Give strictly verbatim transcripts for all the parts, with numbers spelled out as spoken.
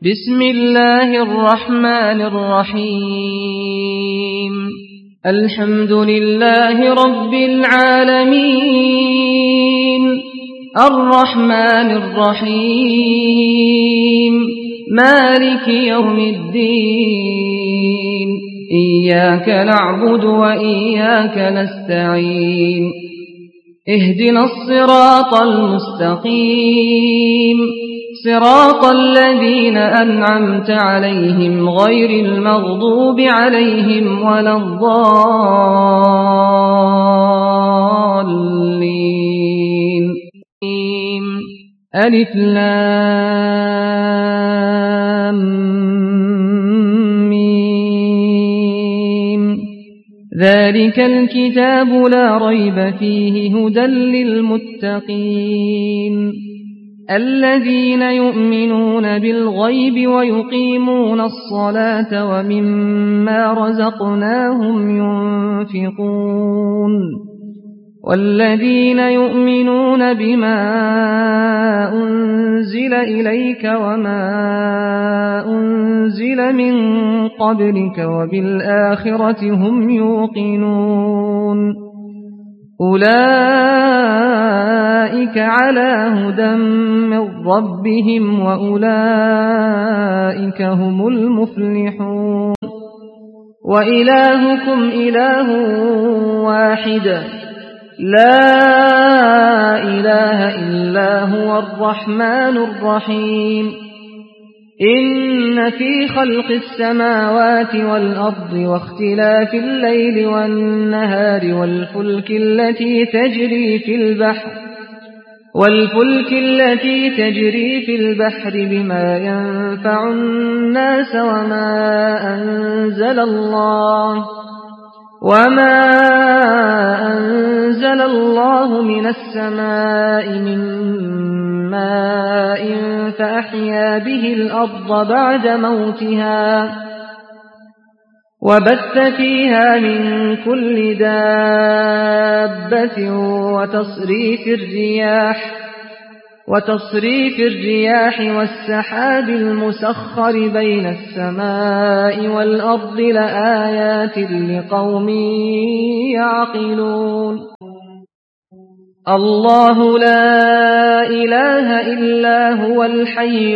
بسم الله الرحمن الرحيم الحمد لله رب العالمين الرحمن الرحيم مالك يوم الدين إياك نعبد وإياك نستعين اهدنا الصراط المستقيم صراط الذين أنعمت عليهم غير المغضوب عليهم ولا الضالين ألف لام ميم ذلك الكتاب لا ريب فيه هدى للمتقين الذين يؤمنون بالغيب ويقيمون الصلاة ومما رزقناهم ينفقون والذين يؤمنون بما أنزل إليك وما أنزل من قبلك وبالآخرة هم يوقنون أولئك على هدى من ربهم وأولئك هم المفلحون وإلهكم إله واحد لا إله إلا هو الرحمن الرحيم إن في خلق السماوات والأرض واختلاف الليل والنهار والفلك التي تجري في البحر والفلك التي تجري في البحر بما ينفع الناس وما أنزل الله وما أنزل الله من السماء من ماء فأحيا به الأرض بعد موتها وبث فيها من كل دابة وتصريف الرياح وتصريف الرياح والسحاب المسخر بين السماء والأرض لآيات لقوم يعقلون الله لا إله إلا هو الحي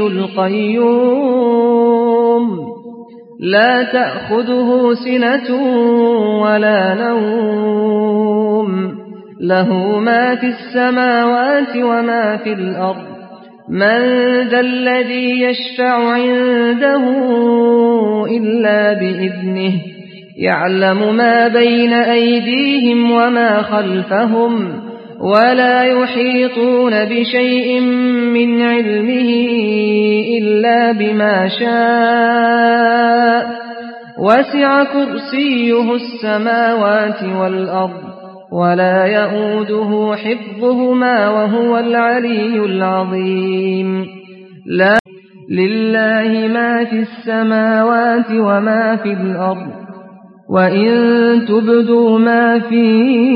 القيوم لا تأخذه سنة ولا نوم له ما في السماوات وما في الأرض من ذا الذي يشفع عنده إلا بإذنه يعلم ما بين أيديهم وما خلفهم ولا يحيطون بشيء من علمه إلا بما شاء وسع كرسيه السماوات والأرض ولا يؤوده حفظهما وهو العلي العظيم لا لله ما في السماوات وما في الأرض وإن تبدوا ما في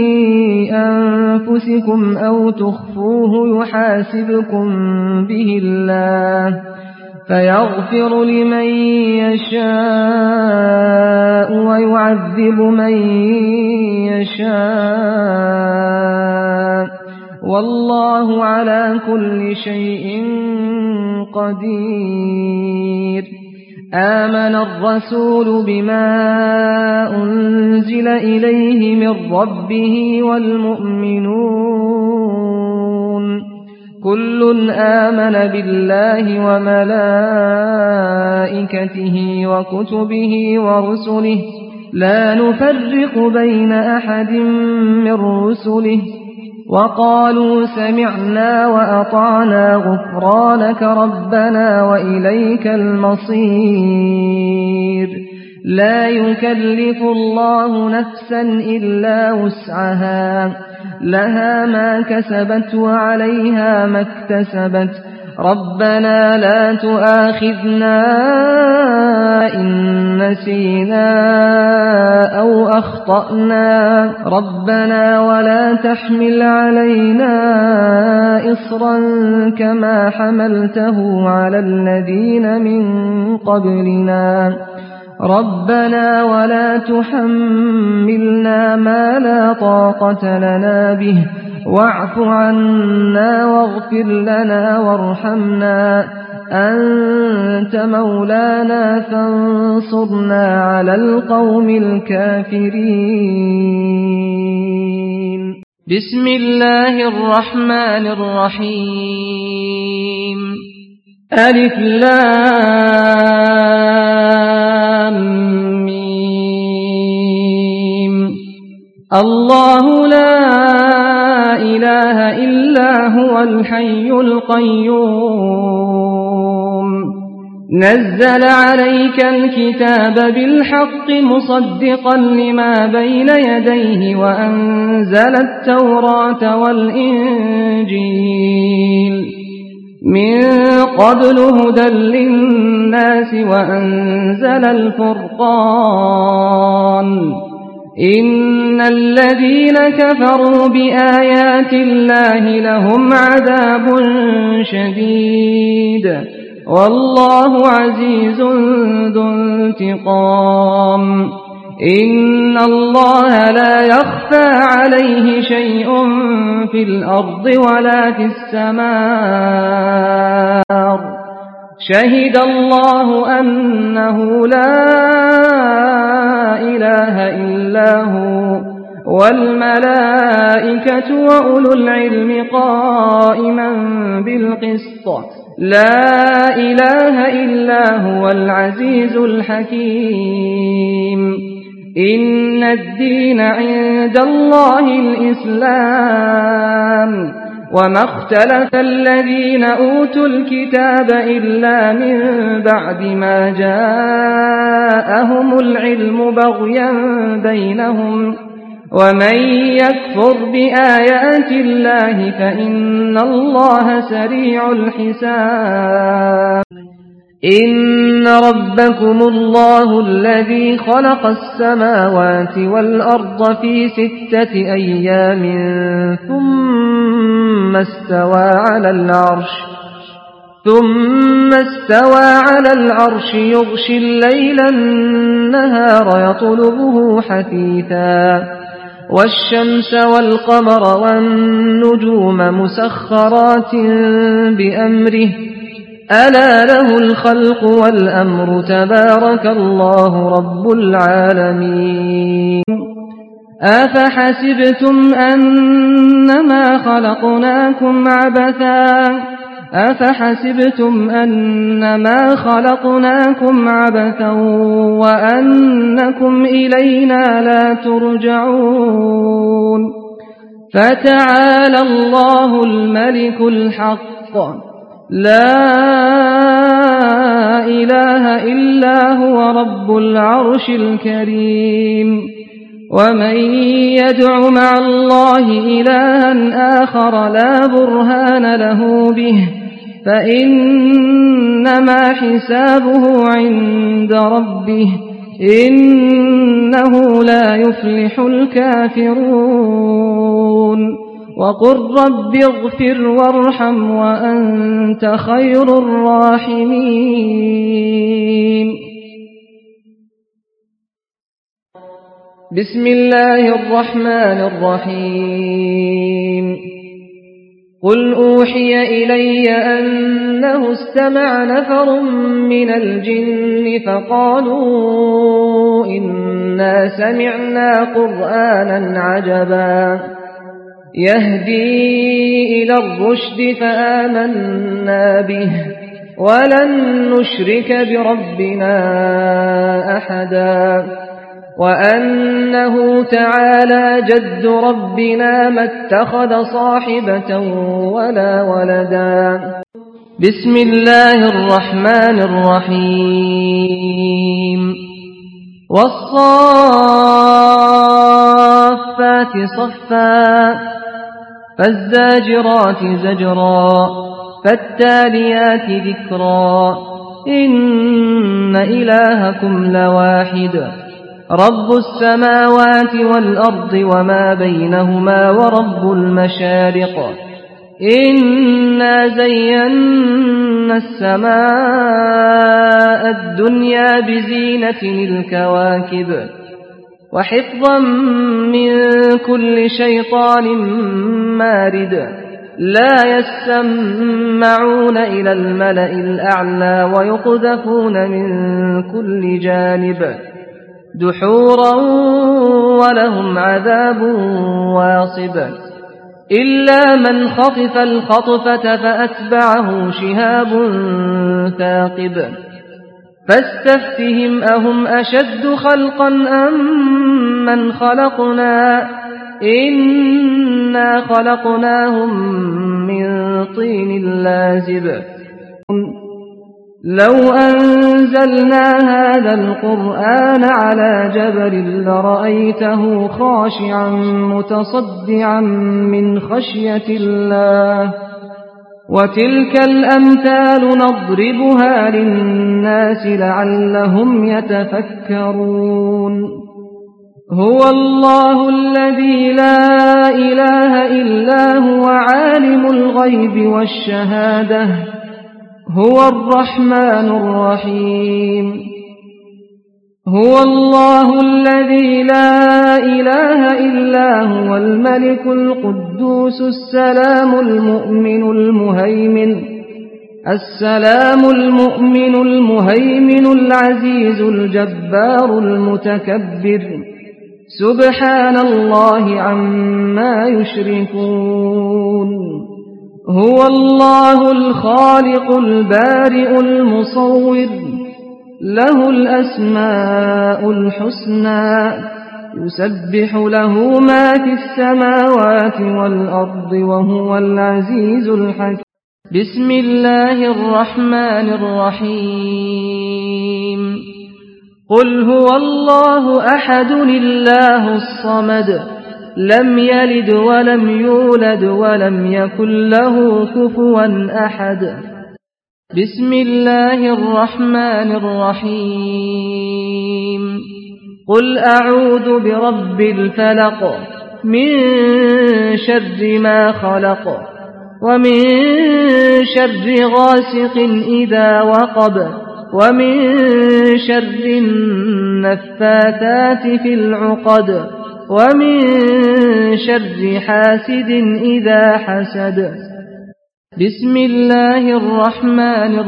أنفسكم أو تخفوه يحاسبكم به الله فيغفر لمن يشاء ويعذب من يشاء والله على كل شيء قدير آمن الرسول بما أنزل إليه من ربه والمؤمنون كل آمن بالله وملائكته وكتبه ورسله لا نفرق بين أحد من رسله وقالوا سمعنا وأطعنا غفرانك ربنا وإليك المصير لا يكلف الله نفسا إلا وسعها لها ما كسبت وعليها ما اكتسبت ربنا لا تؤاخذنا إن نسينا أو أخطأنا ربنا ولا تحمل علينا إصرا كما حملته على الذين من قبلنا ربنا ولا تحملنا ما لا طاقة لنا به واعف عنا واغفر لنا وارحمنا أنت مولانا فانصرنا على القوم الكافرين. بسم الله الرحمن الرحيم. ألف لام ميم. الله لا إله إلا هو الحي القيوم نزل عليك الكتاب بالحق مصدقا لما بين يديه وأنزل التوراة والإنجيل من قبل هدى للناس وأنزل الفرقان إن الذين كفروا بآيات الله لهم عذاب شديد والله عزيز ذو انتقام. إن الله لا يخفى عليه شيء في الأرض ولا في السماء شهد الله أنه لا إله إلا هو والملائكة وأولو العلم قائما بالقسط لا إله إلا هو العزيز الحكيم. إن الدين عند الله الإسلام وما اختلف الذين أوتوا الكتاب إلا من بعد ما جاءهم العلم بغيا بينهم ومن يكفر بآيات الله فإن الله سريع الحساب. إن ربكم الله الذي خلق السماوات والأرض في ستة أيام ثم استوى على العرش ثم استوى على العرش يغشي الليل النهار يطلبه حثيثا والشمس والقمر والنجوم مسخرات بأمره ألا له الخلق والأمر تبارك الله رب العالمين. أفحسبتم أنما خلقناكم عبثا أفحسبتم أنما خلقناكم عبثا وأنكم إلينا لا ترجعون. فتعالى الله الملك الحق لا إله إلا هو رب العرش الكريم. ومن يدع مع الله إلها آخر لا برهان له به فإنما حسابه عند ربه إنه لا يفلح الكافرون. وقل رب اغفر وارحم وأنت خير الراحمين. بسم الله الرحمن الرحيم. قل أوحي إلي أنه استمع نفر من الجن فقالوا إنا سمعنا قرآنا عجبا يهدي إلى الرشد فآمنا به ولن نشرك بربنا أحدا وأنه تعالى جد ربنا ما اتخذ صاحبة ولا ولدا. بسم الله الرحمن الرحيم. والصافات صفا فالزاجرات زجرا فالتاليات ذكرا إن إلهكم لواحد رب السماوات والأرض وما بينهما ورب المشارق إنا زينا السماء الدنيا بزينة الكواكب وحفظا من كل شيطان مارد لا يسمعون إلى الملأ الأعلى ويقذفون من كل جانب دحورا ولهم عذاب واصب إلا من خطف الخطفة فأتبعه شهاب ثاقب فاستفتهم أهم أشد خلقا أم من خلقنا إنا خلقناهم من طين لازب لو أنزلنا هذا القرآن على جبل لرأيته خاشعا متصدعا من خشية الله وتلك الأمثال نضربها للناس لعلهم يتفكرون هو الله الذي لا إله إلا هو عالم الغيب والشهادة هو الرحمن الرحيم هو الله الذي لا إله إلا هو الملك القدوس السلام المؤمن المهيمن السلام المؤمن المهيمن العزيز الجبار المتكبر سبحان الله عما يشركون هو الله الخالق البارئ المصور له الأسماء الحسنى يسبح له ما في السماوات والأرض وهو العزيز الحكيم بسم الله الرحمن الرحيم قل هو الله أحد الله الصمد لم يلد ولم يولد ولم يكن له كفوا أحد بسم الله الرحمن الرحيم قل أعوذ برب الفلق من شر ما خلق ومن شر غاسق إذا وقب ومن شر النفاثات في العقد ومن شر حاسد إذا حسد بسم الله الرحمن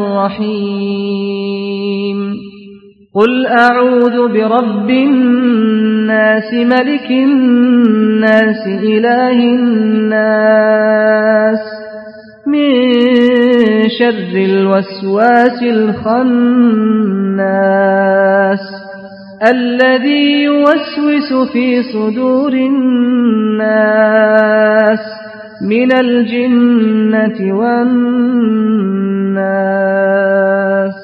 الرحيم قل أعوذ برب الناس ملك الناس إله الناس من شر الوسواس الخناس الذي يوسوس في صدور الناس من الجنة والناس